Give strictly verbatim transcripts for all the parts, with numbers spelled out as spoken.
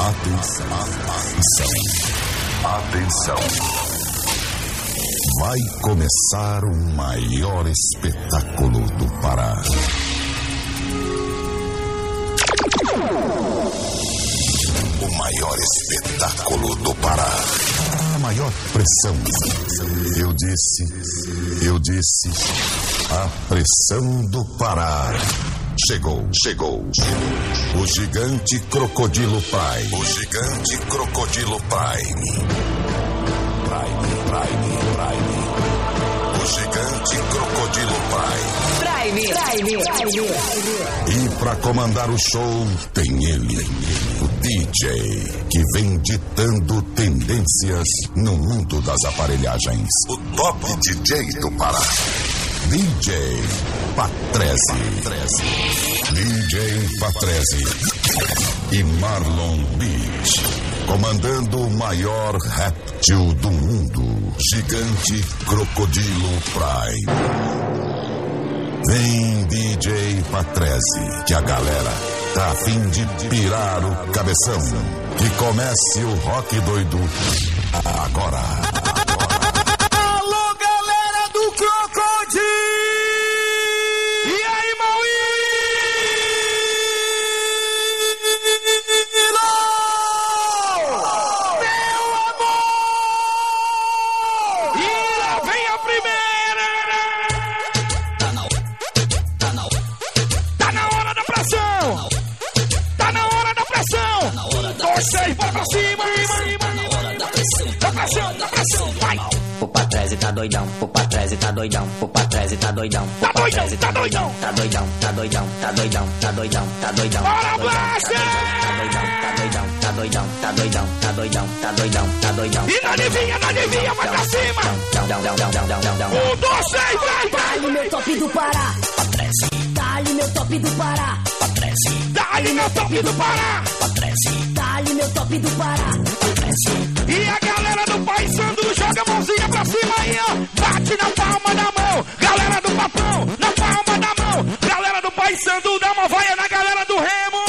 Atenção, atenção, atenção. Vai começar o maior espetáculo do Pará. O maior espetáculo do Pará. A maior pressão. Eu disse, eu disse, a pressão do Pará. Chegou, chegou. O gigante Crocodilo Prime. O gigante Crocodilo Prime. Prime, Prime, Prime. O gigante Crocodilo Prime. Prime, Prime, Prime. E pra comandar o show tem ele, o D J, que vem ditando tendências no mundo das aparelhagens. O top D J do Pará. D J Patrese. D J Patrese e Marlon Beach, comandando o maior réptil do mundo, gigante Crocodilo Prime. Vem D J Patrese, que a galera tá a fim de pirar o cabeção. Que comece o rock doido agora. O Patrese tá doidão, o Patrese tá doidão, o Patrese tá doidão, o Patrese tá doidão, tá doidão, tá doidão, tá doidão, tá doidão, tá doidão, tá doidão, tá doidão, tá doidão, tá doidão, tá doidão, tá doidão, tá doidão. E não adivinha, não adivinha, vai pra cima. Um, dois, três, vai, vai. Dá-lhe meu top do Pará. Patrese. Dá-lhe meu top do Pará. Patrese. Dá-lhe meu top do Pará. Patrese. Dá-lhe meu top do Pará. Patrese. E a galera do Paysandu joga a mãozinha pra cima aí, ó. Bate na palma da mão. Galera do Papão, na palma da mão. Galera do Paysandu, dá uma vaia na galera do Remo.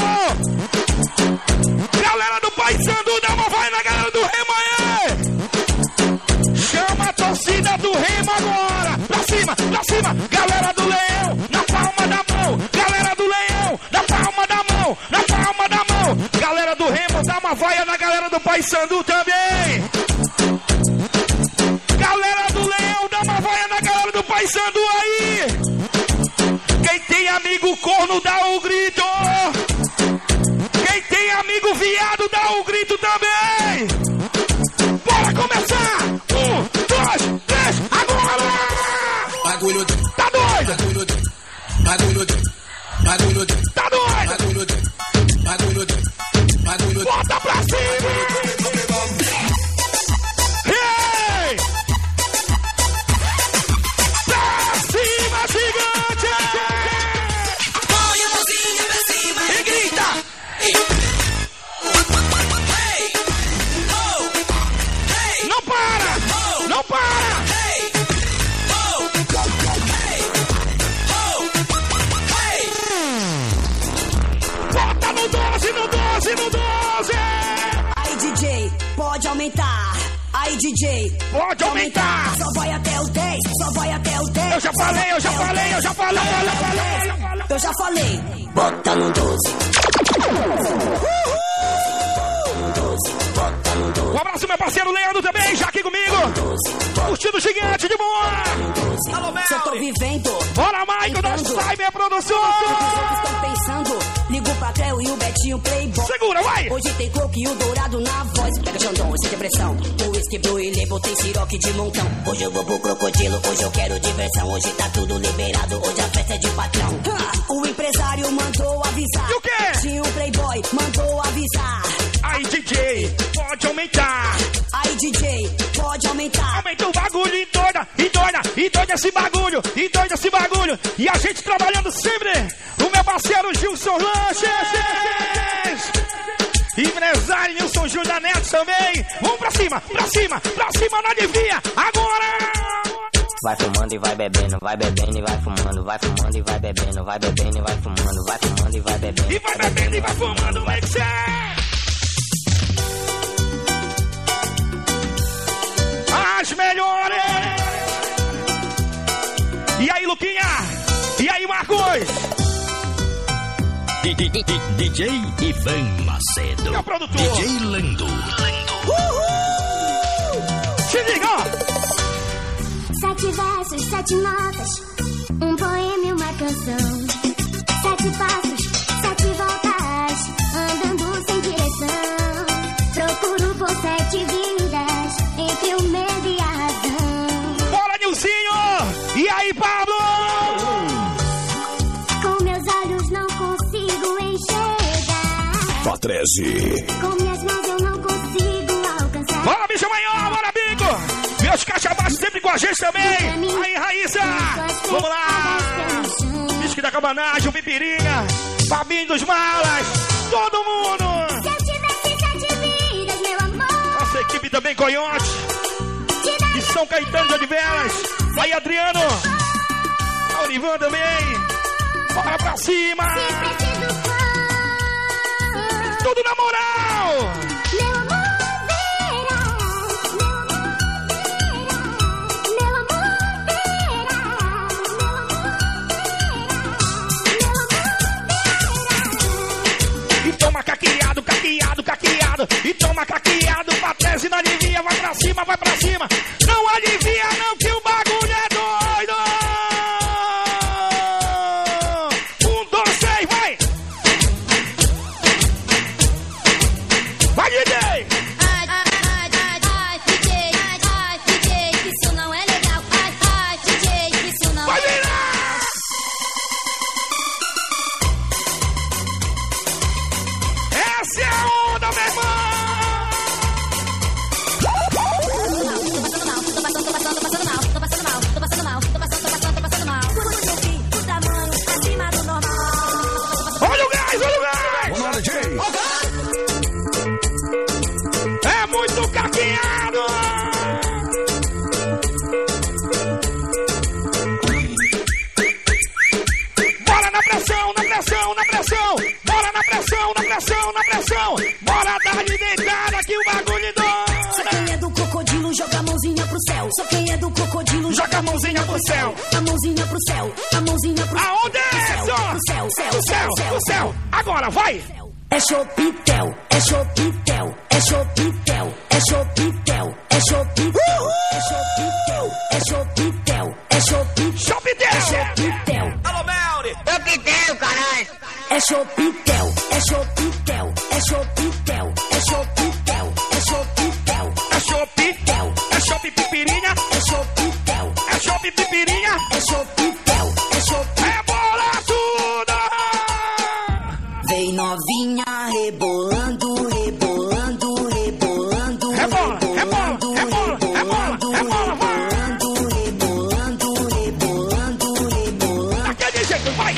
Galera do Paysandu, dá uma vaia na galera do Remo aí. Chama a torcida do Remo agora. Pra cima, pra cima. Galera do Leão, na palma da mão. Galera do Leão, na palma da mão. Na palma da mão. Galera do Remo, dá uma vaia na galera do Paysandu também. Galera do Leão, dá uma vaia na galera do Paysandu aí. Quem tem amigo corno, dá o grito. Quem tem amigo viado, dá o grito também. Bora começar. Um, dois, três, agora. Bagulho doido. Tá doido. Bagulho doido. Bagulho doido. Bagulho doido. Tá doido. Bagulho doido. Bagulho doido. Bagulho doido. Bota pra cima. Hey! Pra cima, gigante. Põe a mãozinha pra cima E grita. Hey! Oh! Hey! Não para. Não para. Hey! Oh! Hey! Oh! Hey! Bota no doze, no doze, no doze. Aí, D J, pode aumentar. Aí, D J, Pode aumentar. Só vai até o dez, só vai até o dez. Eu já falei, eu já falei, eu já falei, eu já falei, eu já falei. Eu já falei. Bota no doze. Um abraço, meu parceiro Leandro também, já aqui comigo. Curtindo o gigante de boa. Alô, Se eu tô Mel. vivendo. Bora, Michael, da Cyber Produção. Estão pensando. Ligo pra Cleo e o Betinho Playboy. Segura, vai. Hoje tem coco e o dourado na voz. Pega Xandão, sem depressão. O whisky blue e label tem siroque de montão. Hoje eu vou pro crocodilo, hoje eu quero diversão. Hoje tá tudo liberado, hoje a festa é de patrão. Ah, o empresário mandou avisar. E o quê? Tinha um playboy, mandou avisar. Aí, D J, pode aumentar. Aí, D J, pode aumentar. Aumenta o bagulho e doida, e doida, e doida esse bagulho, e doida esse bagulho. E a gente trabalhando sempre. O meu parceiro Gilson Lanches. Empresário Nilson Júnior Neto também. Vamos pra cima, pra cima, pra cima, não adivinha. Agora! Vai fumando e vai bebendo, vai bebendo e vai fumando, vai fumando e vai bebendo, vai bebendo e vai fumando, vai fumando e vai bebendo. E vai bebendo e vai fumando, vai que cê... D J Ivan Macedo. É o produtor. D J Lando. Uhul! Se liga, ó. Sete versos, sete notas, um poema e uma canção. Sete passos, sete voltas, andando sem direção. Procuro por sete vidas, entre o medo e a razão. Bora, Nilzinho! E aí, Pablo? Com meus olhos não consigo enxergar. Patrese. Com minhas mãos eu não consigo alcançar. Bora, bicho maior, bora, bico! Meus caixa baixos sempre com a gente também! Aí, Raíssa! Vamos lá! Disque da Cabanagem, o Pipirinha, Fabinho dos Malas, todo mundo! Se eu tivesse sete vidas, meu amor. Nossa equipe também, Coyote, e São Caetano de Odivelas, aí, Adriano, a Orivan também, bora pra cima! Se preciso for, Tudo na moral! meu amor verá. Meu amor verá. Meu amor verá. E toma caqueado, caqueado, caqueado. E toma caqueado, Patrese não alivia. Vai pra cima, vai pra cima. Não alivia não que o bagulho é doido. Um, dois, três, vai. Vai, D J. Ai, ai, ai, ai, ai, D J, ai, ai, D J, isso não é legal. Ai, ai, D J, isso não Vai é legal. virar. Essa é a onda, meu irmão. Tô passando mal, tô passando mal, tô passando mal, tô passando, tô passando, tô passando mal. Tudo fim, o tamanho acima do normal. Olha o gás, olha o gás. Vamos lá, D J. É muito caqueado. Bora na pressão, na pressão, na pressão. Bora na pressão, na pressão, na pressão. Bora dar de deitada que o bagulho Só dói. quem é do crocodilo joga a mãozinha pro céu. Só quem é do crocodilo Joga a mãozinha pro céu. a mãozinha pro céu. A mãozinha pro céu. Aonde é céu, essa? pro céu, céu, Pro céu, pro céu. Agora, vai. É chopitel, é chopitel, é chopitel, é chopitel, é chopitel, é chopitel, é chopitel, é chopitel, Chopitel. é chopitel, Alô, Melri! é chopitel, é chopitel, é chopitel, é chopitel, é chopitel, É chope, é chope pipirinha, é chopitel, é chope pipirinha. é chopitel, é chopitel. É bola tudo. Vem novinha rebolando, rebolando, rebolando, Rebola, rebola, rebolando, rebola, rebola, rebola, vai. rebolando, rebolando, rebolando, rebolando. Daquele jeito, vai.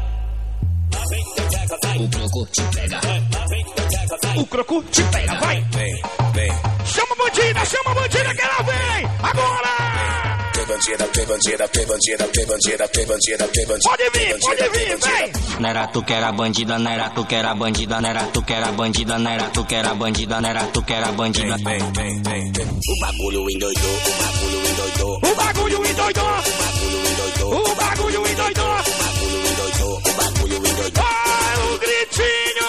O croco te pega. O croco te pega, vai. Vem, vem. Chama a bandida, chama a bandida que ela vem. Agora. Vem bandida, vem bandida, vem bandida, vem bandida, vem bandida, vem bandida. Pode vir, pode vir, vem. Não era tu que era bandida, não era tu que era bandida, não era tu que era bandida, não era tu que era bandida, não era tu que era bandida. Vem, vem, vem, vem. O bagulho endoidou, o bagulho endoidou, O bagulho endoidou. o bagulho endoidou, O bagulho endoidou. o bagulho endoidou, o bagulho endoidou. Olha o gritinho.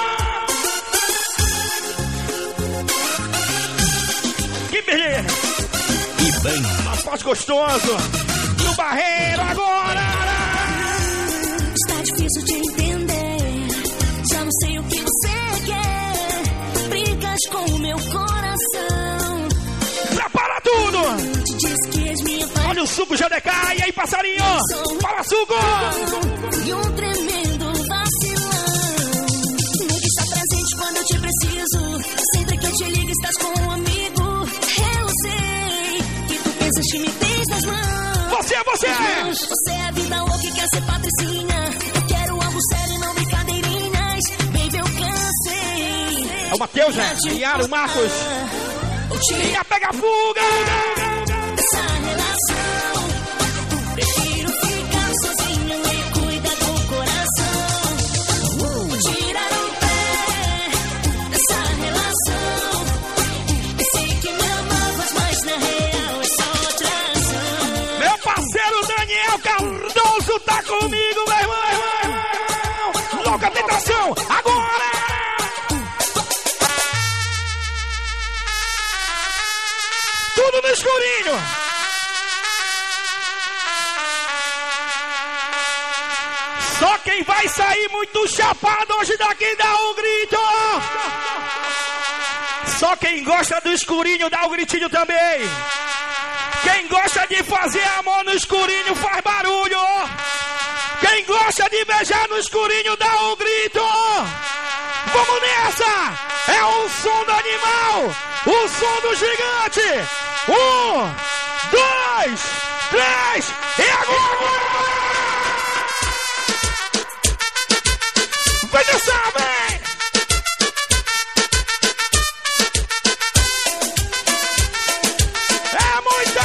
Que beleza. Ivan Mas gostoso. No barreiro agora. Está difícil de entender. Já não sei o que você quer. Brigas com o meu coração. Prepara tudo. Te disse que és minha Olha o suco G D K. E aí, passarinho? Fala, suco. e um tremendo vacilão. Nunca está presente quando eu te preciso. Sempre que eu te ligo estás com um amigo. Eu sei que tu pensas que me tens nas mãos. Você é você. Você é a vida louca e quer ser patricinha. Eu quero algo sério e não brincadeirinhas. Baby, eu cansei. É o Matheus, né? Yara, o Marcos. Eu te Ia pegar fuga. essa relação. Prefiro ficar sozinho e cuidar do coração. Vou tirar o pé dessa relação. Pensei que me amavas, mas na real é só atração. Meu parceiro Daniel Cardoso tá comigo, meu irmão. Louca tentação. Tudo no escurinho. Só quem vai sair muito chapado hoje daqui dá um grito. Só quem gosta do escurinho dá um gritinho também. Quem gosta de fazer amor no escurinho faz barulho. Quem gosta de beijar no escurinho dá um grito. Vamos nessa! É o som do animal, o som do gigante. Um, dois, três e agora! Vai dançar, vem! É muita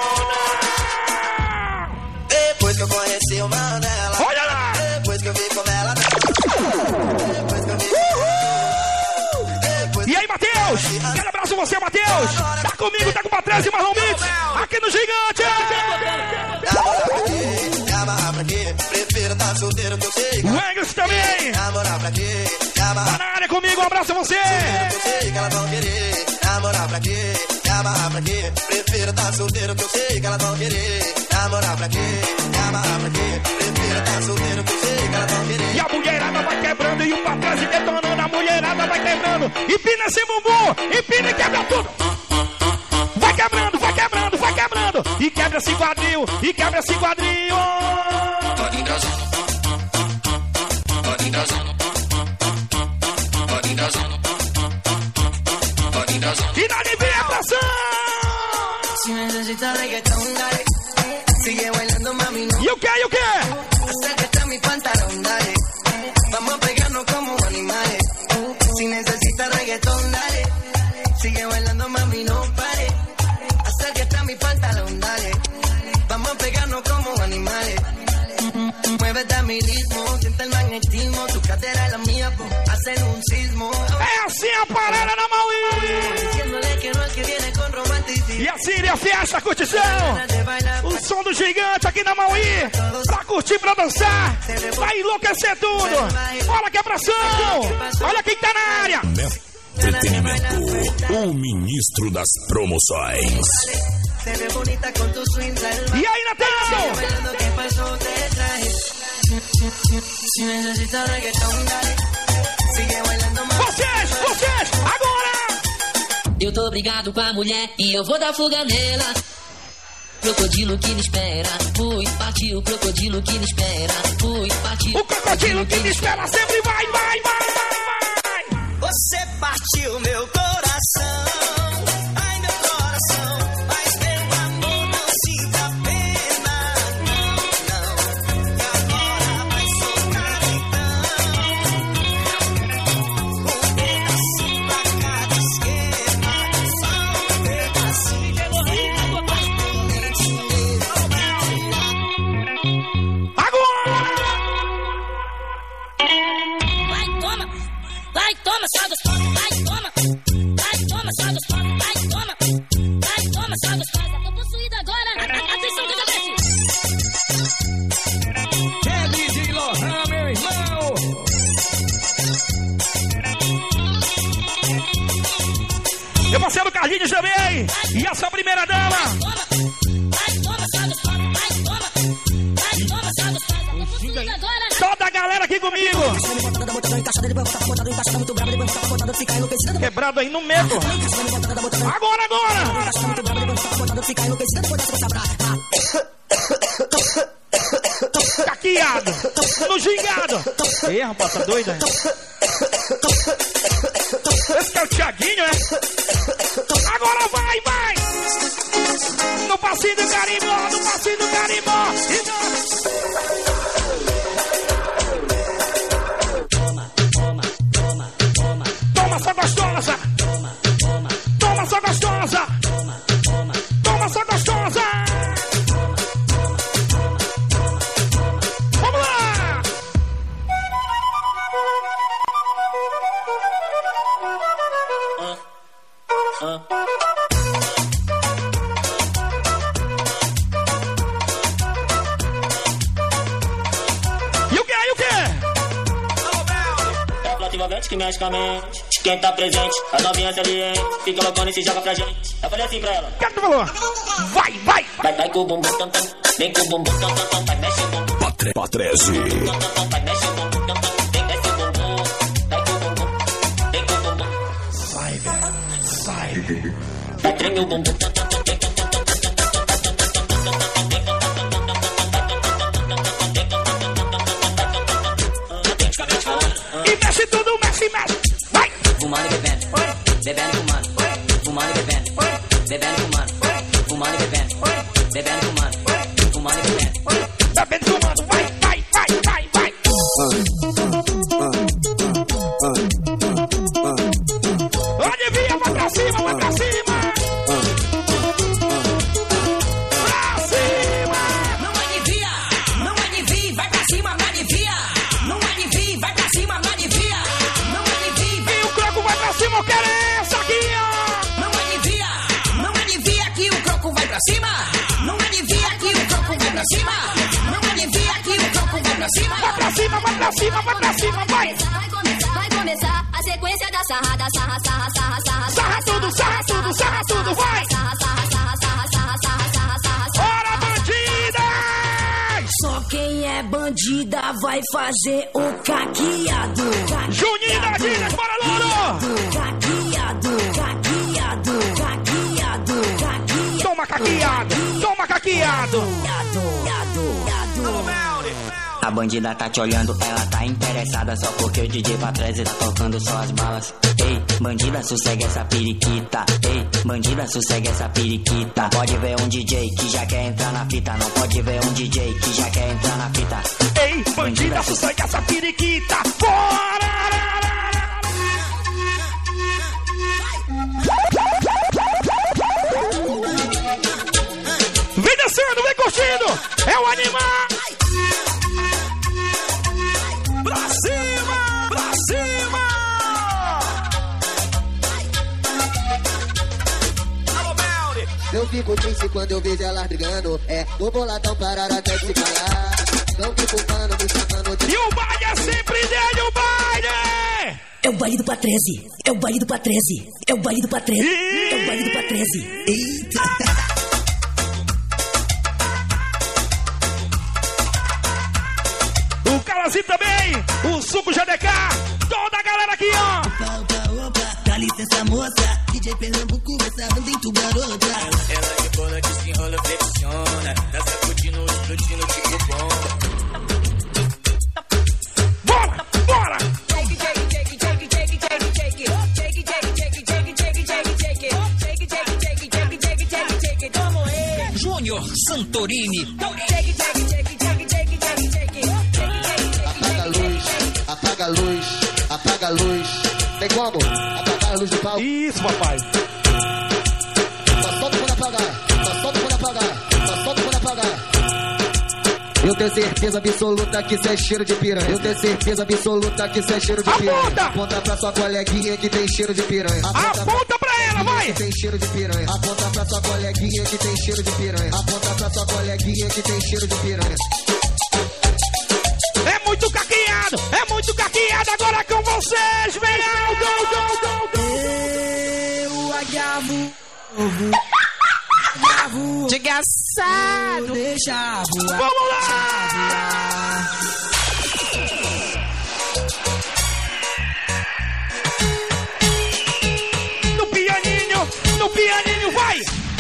onda! Depois que eu conheci o mano dela, olha lá! Depois que eu vi como ela Depois que eu vi Depois... E aí, Matheus? Quero abraço você, Matheus! Tá comigo, tá com o Patrese e Marlon Mix aqui no Gigante! Namorar pra quê? Namorar pra quê? Prefiro tá solteiro que eu sei. O Engels também! Namorar pra quê? Tá na área comigo, um abraço a você! Eu sei que elas vão querer. Namorar pra quê? Namorar pra quê? Prefiro tá solteiro que eu sei que elas vão querer. Namorar pra quê? Namorar pra quê? Prefiro tá solteiro que eu sei que elas vão querer. E a mulherada vai quebrando e o Patrese detonando. A mulherada vai quebrando. Empina esse bumbum! Empina e quebra tudo! Vai quebrando, vai quebrando, vai quebrando! E quebra esse quadril! E quebra esse quadril! E na libertação! Si necesitas reggaetón, dale. Sigue bailando, mami, no. E o que, e o que? Acércate a mi pantalón, dale. Vamos a pegarnos como animales. Si necesitas reggaetón, dale. Sigue bailando, mami, no pare. Acércate a mi pantalón, dale. Vamos a pegarnos como animales. Muévete a mi ritmo, siente el magnetismo. Tu cadera es la mía, po. Hacen un sismo. É assim a parada na Maui! Diciéndole que no es que viene con romanticismo. E assim a festa, curtição! O som do Gigante aqui na Maui! Pra curtir, pra dançar! Vai enlouquecer tudo! Olha que abração! Olha quem tá na área! Entretenimento, o ministro das promoções. E aí, Natal? Vocês, vocês, agora! Eu tô brigado com a mulher e eu vou dar fuga nela. Crocodilo que me espera, fui, partiu, o crocodilo que me espera, fui, partiu. O crocodilo que me espera sempre vai, vai, vai, vai, vai. Você partiu meu coração, ai meu coração, mas meu amor não sinta pena, não, não. E agora vai soltar então, um pedacinho pra cada esquema, só um pedacinho que eu vou Vai, toma, só gostosa, vai, toma. Vai, toma, só gostosa, vai, toma. Vai, toma, só gostosa. Tô possuída agora. Atenção, que eu desci. É D J Lohan, meu irmão. Meu parceiro Carlinhos também. E essa primeira dama. Vai, toma, só gostosa, vai, toma. Vai, toma, só gostosa. Tô possuída agora. Toda a galera aqui comigo. Quebrado aí no medo. Agora, agora. Caqueado. No gingado. Ei, rapaz, tá doido, hein? Esse que é o Thiaguinho, é? Agora vai, vai. No passinho do carimbó, no passinho do carimbó. Toma só gostosa! Toma, toma, toma só gostosa! Toma, toma, toma só gostosa! Vamos lá! Uh, uh. E o que? E o que? É relativamente que mexe com a mente. Quem tá presente, as novinhas ali, hein? Fica loucona e se joga pra gente. Eu falei assim pra ela. O que tu falou? Vai, vai! Vai, vai com o bumbum, tam, tam. Vem com o bumbum, tam, tam, tam. Vai, mexe o bumbum. Patre... Patrese. Tam, tam, tam. Vai, mexe o bumbum, tam, tam. Vem, desce o bumbum. Vai com o bumbum. Vem com o bumbum. Sai, velho. Sai. Vai, treme o bumbum, tam, tam, tam. E mexe tudo, mexe, mexe. Vai! Fumando e bebendo, bebendo e fumando. Fumando e bebendo, bebendo e fumando. Fumando e bebendo, bebendo e fumando. Fumando e bebendo. Bebendo e fumando, vai, vai, vai, vai, vai. Onde vinha, vai pra cima, vai pra cima. Pra cima. Não alivia, não alivia, vai pra cima, não alivia. Não alivia, vai pra cima, não alivia. Não alivia, E o croco vai pra cima, eu quero essa aqui, ó. não alivia, não alivia que o croco vai pra cima. Não alivia que o croco vai pra cima. Não alivia que o croco vai pra cima. Vai pra cima, vai pra cima, vai pra cima, vai. Vai começar, vai começar a sequência da sarrada, sarra, sarra, sarra, sarra, Sarra tudo, sarra tudo, sarra tudo, vai. sarra, sarra, sarra, sarra, sarra, sarra, sarra, sarra, sarra. Bora, bandida! Só quem é bandida vai fazer o caqueado. Juninho da Dinas, bora, Louro! Caqueado, caqueado, caqueado, caqueado. Toma caqueado, toma caqueado. A bandida tá te olhando, ela tá interessada só porque o D J Patrese tá tocando só as balas. Ei, bandida, sossegue essa periquita. Ei, bandida, sossegue essa periquita. Não pode ver um D J que já quer entrar na fita. Não pode ver um D J que já quer entrar na fita. Ei, bandida, sossega essa periquita. Bora! Vem dançando, vem curtindo. É o animal. Pra cima, pra cima. Eu fico triste quando eu vejo elas brigando. É, tô boladão, parar até se calar. Não fico culpando, me chamando de... E o baile é sempre dele, o baile! É o baile do Patrese, é o baile do Patrese, é o baile do Patrese, é o baile do Patrese. Eita! O Calazinho também, o Suco G D K, toda a galera aqui, ó. Opa, opa, opa, dá licença, moça. D J Pernambuco, essa banda em tu garota. Ela rebola, desenrola, flexiona. Tá sacudindo, explodindo, tipo bomba. Bora, bora! Júnior Santorini. Apaga a luz, apaga a luz, apaga a luz. Tem como? Apagar a luz do palco. Isso, papai. Só solta quando apagar, só solta quando apagar, só solta quando apagar. Eu tenho certeza absoluta que isso é cheiro de piranha. Eu tenho certeza absoluta que isso é cheiro de piranha. Aponta! Aponta pra sua coleguinha que tem cheiro de piranha. Aponta pra ela, vai! Que tem cheiro de piranha. Aponta pra sua coleguinha que tem cheiro de piranha. Aponta pra sua coleguinha que tem cheiro de piranha. É muito caqueado, é muito caqueado. Agora com vocês, verão. Go, go, go, go. Eu agravo, agravo. Desgraçado. Deixa voar. Vamos lá! No pianinho, no pianinho, vai!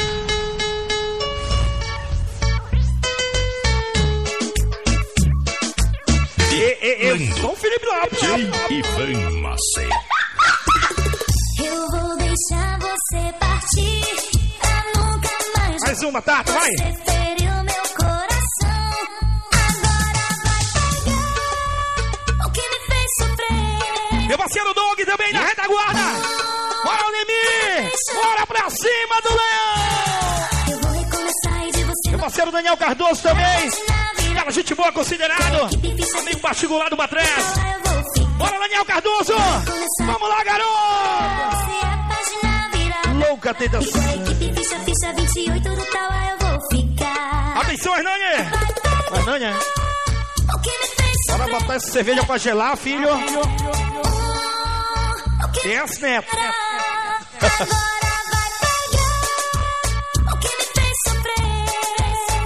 E, e, eu sou o Felipe Lopes. Ivan Macedo. Eu vou deixar você partir pra nunca mais. Mais uma, Tata, vai! Você feriu meu coração. Agora vai pagar o que me fez sofrer. Meu parceiro Doug também na retaguarda. Bora, Lemir! Bora pra cima do Leão! Eu vou recomeçar e de você Meu não parceiro Daniel Cardoso também. Cara, gente boa, considerado. Equipe ficha, Amigo particular do Batrés. agora eu vou ficar. Bora, Daniel Cardoso! Vamos lá, garoto! Se a página virar. Louca E tentação. com a equipe ficha, ficha vinte e oito do tal, eu vou ficar. Atenção, Hernani! Hernani, O que me fez bora sofrer. botar essa cerveja pra gelar, filho. O que É as netas. Agora vai pegar o que me fez sofrer.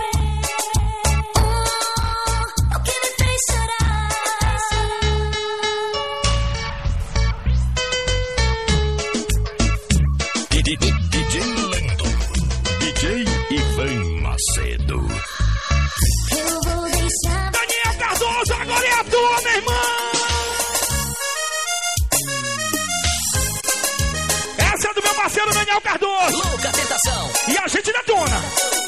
Oh, o que me fez chorar. D J Lando, D J Ivan Macedo. Eu vou deixar. Daniel Cardoso, agora é a tua, meu irmão. Essa é do meu parceiro Daniel Cardoso. Louca tentação. E a gente detona.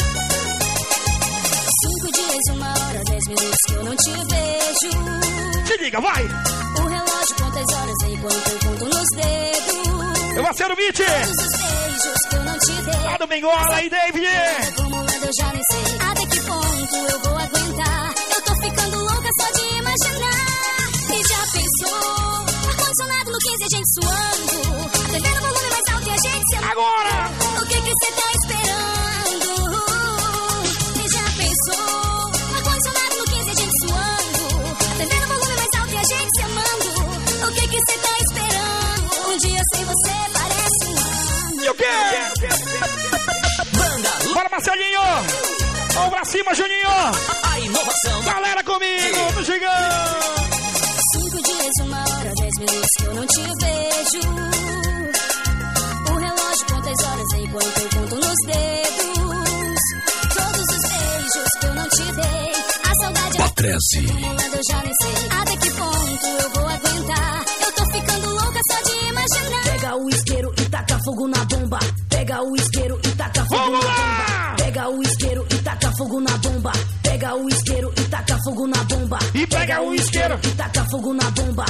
Cinco dias, uma hora, dez minutos que eu não te vejo. Se liga, vai. O relógio conta as horas enquanto eu conto nos dedos. Meu parceiro Vite. Todos os beijos que eu não te dei. Lá do Bengola aí, David. Acumulado eu já nem sei até que ponto eu vou aguentar. Eu tô ficando louca só de imaginar. E já pensou? Ar-condicionado no quinze, a gente suando. A T V no volume mais alto e a gente se amando. Agora! O que que você tá esperando? E já pensou? Ar-condicionado no quinze, a gente suando. A T V no volume mais alto e a gente se amando. O que que você tá esperando? Um dia sem você parece um ano. E o quê? Banda Bora, Marcelinho! Vamos pra cima, Juninho! A inovação. Galera comigo, tô chegando! Cinco dias, uma hora, dez minutos que eu não te vejo. O relógio conta as horas enquanto eu conto nos dedos. Todos os beijos que eu não te dei. A saudade Patrese. acumulada eu já nem sei até que ponto eu vou aguentar. Eu tô ficando louca só de imaginar. Pega o isqueiro e taca fogo na bomba. Pega o isqueiro e taca fogo Vamos na lá! bomba. Pega o isqueiro e taca fogo na bomba. Pega o isqueiro e taca fogo na bomba. E pega o isqueiro. e taca fogo na bomba.